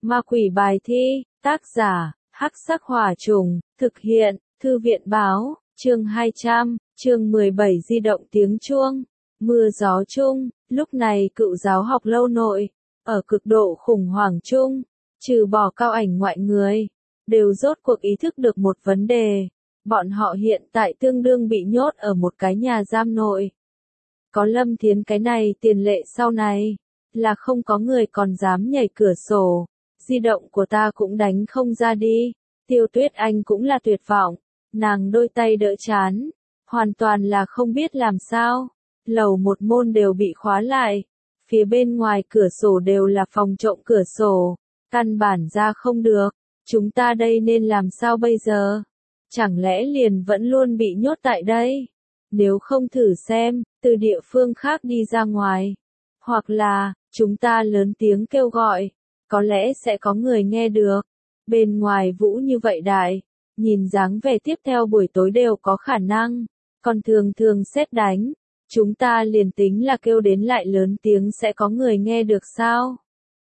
Ma quỷ bài thi, tác giả, Hắc Sắc Hỏa Trùng, thực hiện, Thư viện báo, chương 200, chương 17 di động tiếng chuông, mưa gió chung, lúc này cựu giáo học lâu nội, ở cực độ khủng hoảng chung, trừ bỏ Cao Ảnh ngoại người, đều rốt cuộc ý thức được một vấn đề, bọn họ hiện tại tương đương bị nhốt ở một cái nhà giam nội. Có Lâm Thiến cái này tiền lệ sau này, là không có người còn dám nhảy cửa sổ, di động của ta cũng đánh không ra đi, Tiêu Tuyết Anh cũng là tuyệt vọng, nàng đôi tay đỡ chán, hoàn toàn là không biết làm sao, lầu một môn đều bị khóa lại, phía bên ngoài cửa sổ đều là phòng trộm cửa sổ, căn bản ra không được, chúng ta đây nên làm sao bây giờ? Chẳng lẽ liền vẫn luôn bị nhốt tại đây? Nếu không thử xem, từ địa phương khác đi ra ngoài, hoặc là, chúng ta lớn tiếng kêu gọi, có lẽ sẽ có người nghe được. Bên ngoài vũ như vậy đại, nhìn dáng vẻ tiếp theo buổi tối đều có khả năng, còn thường thường sét đánh, chúng ta liền tính là kêu đến lại lớn tiếng sẽ có người nghe được sao?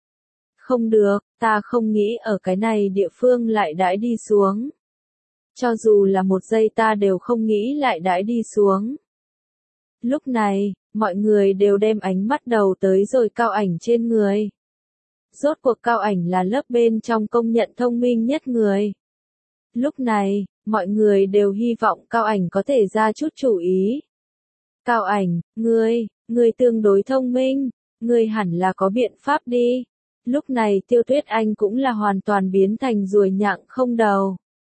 Không được, ta không nghĩ ở cái này địa phương lại đãi đi xuống. Cho dù là một giây ta đều không nghĩ lại đãi đi xuống. Lúc này, mọi người đều đem ánh mắt đầu tới rồi Cao Ảnh trên người. Rốt cuộc Cao Ảnh là lớp bên trong công nhận thông minh nhất người. Lúc này, mọi người đều hy vọng Cao Ảnh có thể ra chút chủ ý. Cao Ảnh, ngươi tương đối thông minh, ngươi hẳn là có biện pháp đi. Lúc này Tiêu Tuyết Anh cũng là hoàn toàn biến thành ruồi nhặng không đầu.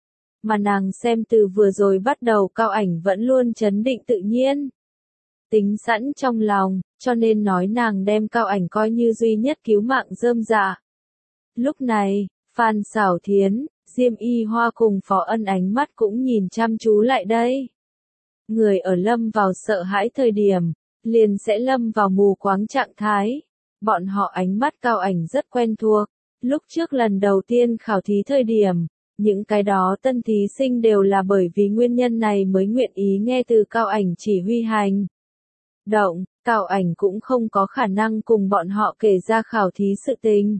Mà nàng xem từ vừa rồi bắt đầu Cao Ảnh vẫn luôn trấn định tự nhiên. Tính sẵn trong lòng, cho nên nói nàng đem Cao Ảnh coi như duy nhất cứu mạng rơm rạ. Lúc này, Phan Xảo Thiến, Diêm Y Hoa cùng Phó Ân ánh mắt cũng nhìn chăm chú lại đây. Người ở lâm vào sợ hãi thời điểm, liền sẽ lâm vào mù quáng trạng thái. Bọn họ ánh mắt Cao Ảnh rất quen thuộc. Lúc trước lần đầu tiên khảo thí thời điểm, những cái đó tân thí sinh đều là bởi vì nguyên nhân này mới nguyện ý nghe từ Cao Ảnh chỉ huy hành động, Cao Ảnh cũng không có khả năng cùng bọn họ kể ra khảo thí sự tình.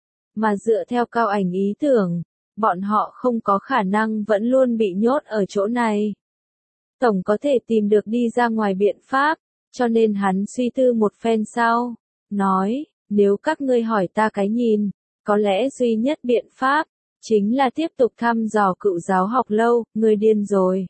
Mà dựa theo Cao Ảnh ý tưởng, bọn họ không có khả năng vẫn luôn bị nhốt ở chỗ này. Tổng có thể tìm được đi ra ngoài biện pháp, cho nên hắn suy tư một phen sau, nói, nếu các ngươi hỏi ta cái nhìn, có lẽ duy nhất biện pháp, chính là tiếp tục thăm dò cựu giáo học lâu, ngươi điên rồi.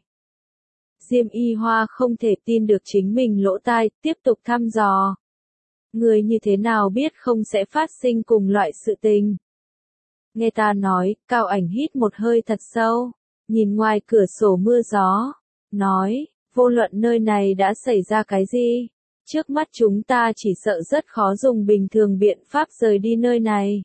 Diêm Y Hoa không thể tin được chính mình lỗ tai, tiếp tục thăm dò. Người như thế nào biết không sẽ phát sinh cùng loại sự tình. Nghe ta nói, Cao Ảnh hít một hơi thật sâu, nhìn ngoài cửa sổ mưa gió, nói, vô luận nơi này đã xảy ra cái gì, trước mắt chúng ta chỉ sợ rất khó dùng bình thường biện pháp rời đi nơi này.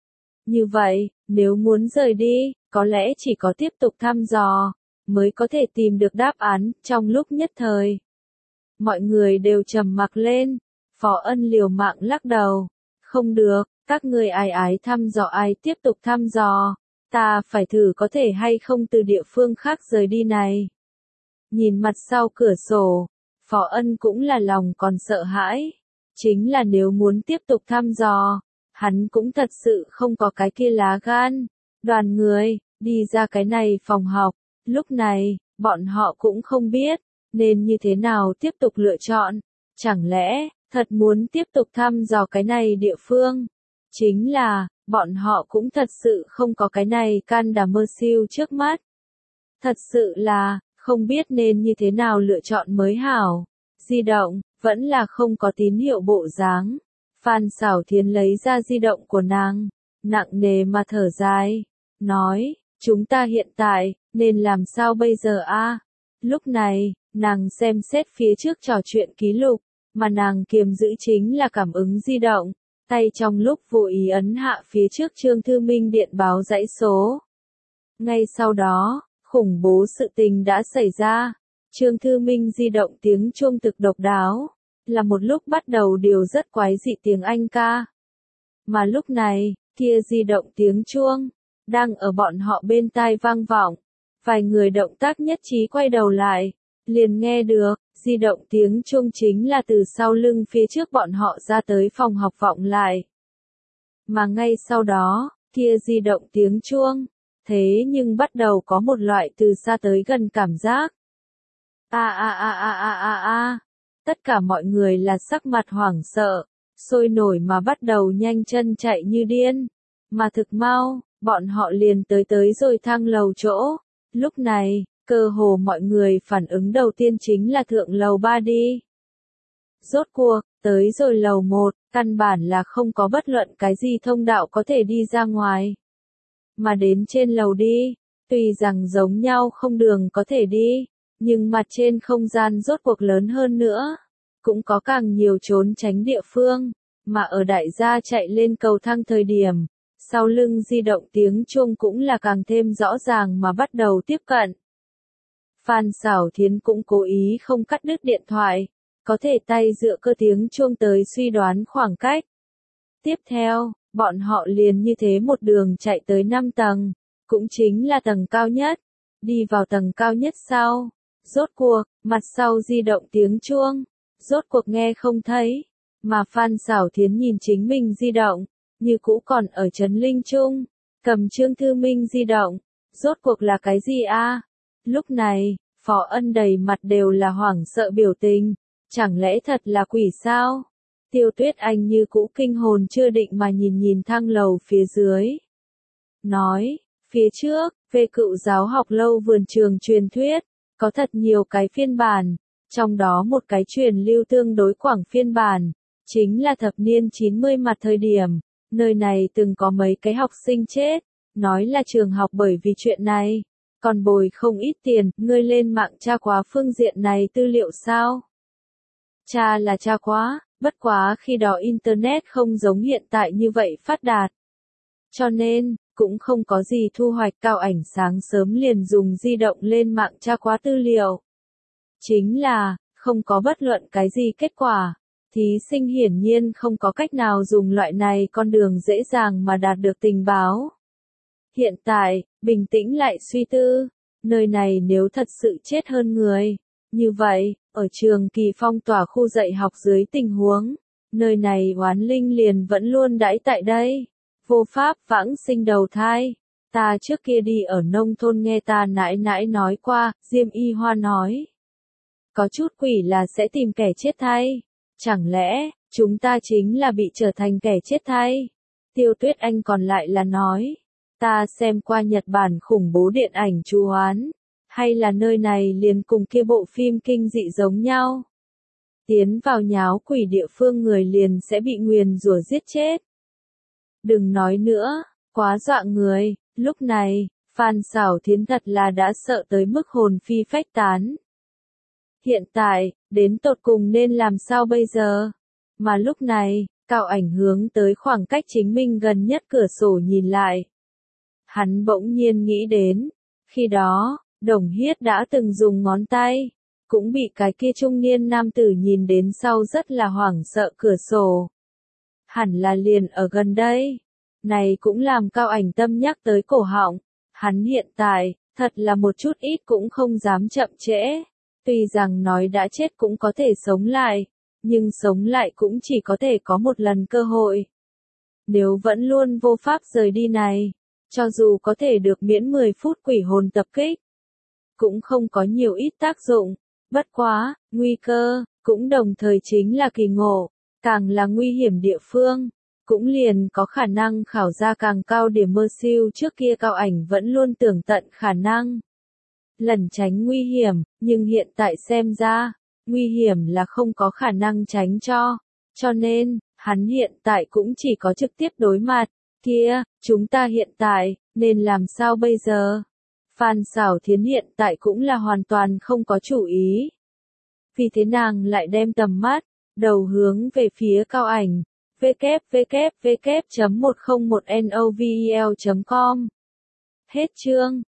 Như vậy, nếu muốn rời đi, có lẽ chỉ có tiếp tục thăm dò, mới có thể tìm được đáp án, trong lúc nhất thời. Mọi người đều trầm mặc lên, Phó Ân liều mạng lắc đầu, không được, các ngươi ai ái thăm dò ai tiếp tục thăm dò, ta phải thử có thể hay không từ địa phương khác rời đi này. Nhìn mặt sau cửa sổ, Phó Ân cũng là lòng còn sợ hãi, chính là nếu muốn tiếp tục thăm dò, hắn cũng thật sự không có cái kia lá gan. Đoàn người, đi ra cái này phòng học, lúc này, bọn họ cũng không biết, nên như thế nào tiếp tục lựa chọn. Chẳng lẽ, thật muốn tiếp tục thăm dò cái này địa phương? Chính là, bọn họ cũng thật sự không có cái này can đảm mơ siêu trước mắt. Thật sự là, không biết nên như thế nào lựa chọn mới hảo. Di động, vẫn là không có tín hiệu bộ dáng. Phan Xảo Thiến lấy ra di động của nàng, nặng nề mà thở dài, nói, chúng ta hiện tại, nên làm sao bây giờ a? Lúc này, nàng xem xét phía trước trò chuyện ký lục, mà nàng kiềm giữ chính là cảm ứng di động, tay trong lúc vô ý ấn hạ phía trước Trương Thư Minh điện báo dãy số. Ngay sau đó, khủng bố sự tình đã xảy ra, Trương Thư Minh di động tiếng chuông thực độc đáo, là một lúc bắt đầu điều rất quái dị tiếng Anh ca. Mà lúc này, kia di động tiếng chuông, đang ở bọn họ bên tai vang vọng, vài người động tác nhất trí quay đầu lại, liền nghe được, di động tiếng chuông chính là từ sau lưng phía trước bọn họ ra tới phòng học vọng lại. Mà ngay sau đó, kia di động tiếng chuông. Thế nhưng bắt đầu có một loại từ xa tới gần cảm giác. Tất cả mọi người là sắc mặt hoảng sợ, sôi nổi mà bắt đầu nhanh chân chạy như điên. Mà thực mau, bọn họ liền tới rồi thang lầu chỗ. Lúc này, cơ hồ mọi người phản ứng đầu tiên chính là thượng lầu 3 đi. Rốt cuộc, tới rồi lầu 1, căn bản là không có bất luận cái gì thông đạo có thể đi ra ngoài. Mà đến trên lầu đi, tuy rằng giống nhau không đường có thể đi, nhưng mặt trên không gian rốt cuộc lớn hơn nữa, cũng có càng nhiều trốn tránh địa phương, mà ở đại gia chạy lên cầu thang thời điểm, sau lưng di động tiếng chuông cũng là càng thêm rõ ràng mà bắt đầu tiếp cận. Phan Xảo Thiến cũng cố ý không cắt đứt điện thoại, có thể tay dựa cơ tiếng chuông tới suy đoán khoảng cách. Tiếp theo, bọn họ liền như thế một đường chạy tới 5 tầng, cũng chính là tầng cao nhất. Đi vào tầng cao nhất sau, rốt cuộc, mặt sau di động tiếng chuông, rốt cuộc nghe không thấy, mà Phan Xảo Thiến nhìn chính mình di động, như cũ còn ở Trấn Linh Trung, cầm Trương Thư Minh di động, rốt cuộc là cái gì a? Lúc này, Phó Ân đầy mặt đều là hoảng sợ biểu tình, chẳng lẽ thật là quỷ sao? Tiêu Tuyết Anh như cũ kinh hồn chưa định mà nhìn thang lầu phía dưới. Nói, phía trước, về Cựu Giáo Học Lâu vườn trường truyền thuyết, có thật nhiều cái phiên bản, trong đó một cái truyền lưu tương đối quảng phiên bản, chính là thập niên 90 mặt thời điểm, nơi này từng có mấy cái học sinh chết, nói là trường học bởi vì chuyện này, còn bồi không ít tiền, ngươi lên mạng tra quá phương diện này tư liệu sao? Tra là tra quá, bất quá khi đó Internet không giống hiện tại như vậy phát đạt. Cho nên, cũng không có gì thu hoạch Cao Ảnh sáng sớm liền dùng di động lên mạng tra quá tư liệu. Chính là, không có bất luận cái gì kết quả. Thí sinh hiển nhiên không có cách nào dùng loại này con đường dễ dàng mà đạt được tình báo. Hiện tại, bình tĩnh lại suy tư, nơi này nếu thật sự chết hơn người, như vậy, ở trường kỳ phong tỏa khu dạy học dưới tình huống, nơi này oán linh liền vẫn luôn đãi tại đây, vô pháp vãng sinh đầu thai. Ta trước kia đi ở nông thôn nghe ta nãi nãi nói qua, Diêm Y Hoa nói. Có chút quỷ là sẽ tìm kẻ chết thay. Chẳng lẽ, chúng ta chính là bị trở thành kẻ chết thay? Tiêu Tuyết Anh còn lại là nói. Ta xem qua Nhật Bản khủng bố điện ảnh chú oán. Hay là nơi này liền cùng kia bộ phim kinh dị giống nhau? Tiến vào nháo quỷ địa phương người liền sẽ bị nguyền rủa giết chết. Đừng nói nữa, quá dọa người, lúc này, Phan Xảo Thiến thật là đã sợ tới mức hồn phi phách tán. Hiện tại, đến tột cùng nên làm sao bây giờ? Mà lúc này, Cao Ảnh hướng tới khoảng cách chính mình gần nhất cửa sổ nhìn lại. Hắn bỗng nhiên nghĩ đến, khi đó, Đồng Hiết đã từng dùng ngón tay, cũng bị cái kia trung niên nam tử nhìn đến sau rất là hoảng sợ cửa sổ. Hẳn là liền ở gần đây. Này cũng làm Cao Ảnh tâm nhắc tới cổ họng. Hắn hiện tại, thật là một chút ít cũng không dám chậm trễ. Tuy rằng nói đã chết cũng có thể sống lại, nhưng sống lại cũng chỉ có thể có một lần cơ hội. Nếu vẫn luôn vô pháp rời đi này, cho dù có thể được miễn 10 phút quỷ hồn tập kích, cũng không có nhiều ít tác dụng. Bất quá, nguy cơ, cũng đồng thời chính là kỳ ngộ, càng là nguy hiểm địa phương, cũng liền có khả năng khảo ra càng cao điểm mơ siêu trước kia Cao Ảnh vẫn luôn tưởng tận khả năng. Lẩn tránh nguy hiểm, nhưng hiện tại xem ra, nguy hiểm là không có khả năng tránh cho nên, hắn hiện tại cũng chỉ có trực tiếp đối mặt. Kia, chúng ta hiện tại, nên làm sao bây giờ? Phan Xảo Thiến hiện tại cũng là hoàn toàn không có chủ ý. Vì thế nàng lại đem tầm mắt, đầu hướng về phía Cao Ảnh, www.101novel.com. Hết chương.